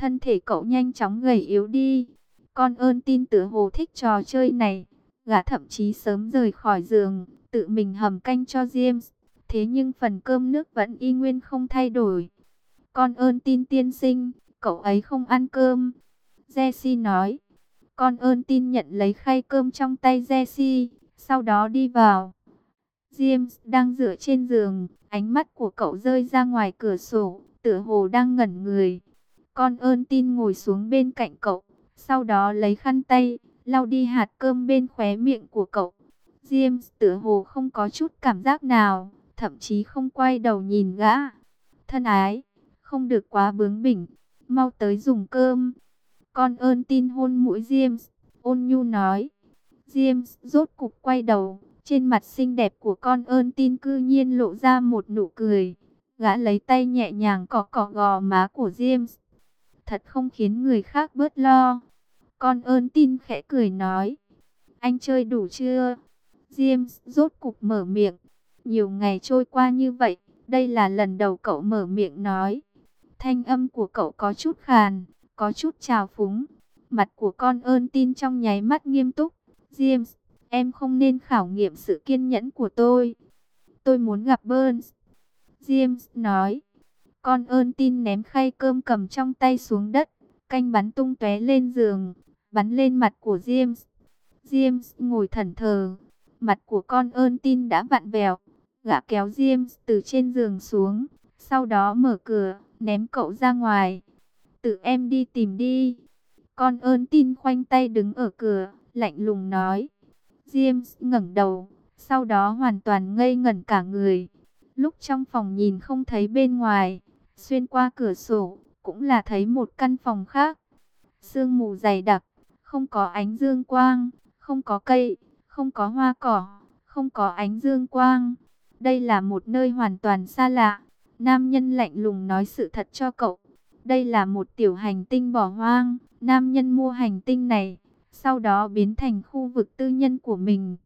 Thân thể cậu nhanh chóng gầy yếu đi. Con ơn tin tựa hồ thích trò chơi này. Gã thậm chí sớm rời khỏi giường, tự mình hầm canh cho James. Thế nhưng phần cơm nước vẫn y nguyên không thay đổi. Con ơn tin tiên sinh, cậu ấy không ăn cơm. Jessie nói. Con ơn tin nhận lấy khay cơm trong tay Jessie, sau đó đi vào. James đang dựa trên giường, ánh mắt của cậu rơi ra ngoài cửa sổ, tựa hồ đang ngẩn người. Con ơn tin ngồi xuống bên cạnh cậu, sau đó lấy khăn tay, lau đi hạt cơm bên khóe miệng của cậu. James tựa hồ không có chút cảm giác nào, thậm chí không quay đầu nhìn gã. Thân ái, không được quá bướng bỉnh, mau tới dùng cơm. Con ơn tin hôn mũi James, ôn nhu nói. James rốt cục quay đầu, trên mặt xinh đẹp của con ơn tin cư nhiên lộ ra một nụ cười. Gã lấy tay nhẹ nhàng cọ cọ gò má của James. Thật không khiến người khác bớt lo. Con ơn tin khẽ cười nói. Anh chơi đủ chưa? James rốt cục mở miệng. Nhiều ngày trôi qua như vậy, đây là lần đầu cậu mở miệng nói. Thanh âm của cậu có chút khàn, có chút trào phúng. Mặt của con ơn tin trong nháy mắt nghiêm túc. James, em không nên khảo nghiệm sự kiên nhẫn của tôi. Tôi muốn gặp Burns. James nói. Con ơn tin ném khay cơm cầm trong tay xuống đất. Canh bắn tung tóe lên giường, bắn lên mặt của James. James ngồi thẫn thờ. Mặt của con ơn tin đã vặn vẹo. Gã kéo James từ trên giường xuống. Sau đó mở cửa, ném cậu ra ngoài. Tự em đi tìm đi. Con ơn tin khoanh tay đứng ở cửa, lạnh lùng nói. James ngẩng đầu, sau đó hoàn toàn ngây ngẩn cả người. Lúc trong phòng nhìn không thấy bên ngoài, xuyên qua cửa sổ, cũng là thấy một căn phòng khác. Sương mù dày đặc, không có ánh dương quang, không có cây, không có hoa cỏ, không có ánh dương quang. Đây là một nơi hoàn toàn xa lạ. Nam nhân lạnh lùng nói sự thật cho cậu. Đây là một tiểu hành tinh bỏ hoang. Nam nhân mua hành tinh này, sau đó biến thành khu vực tư nhân của mình.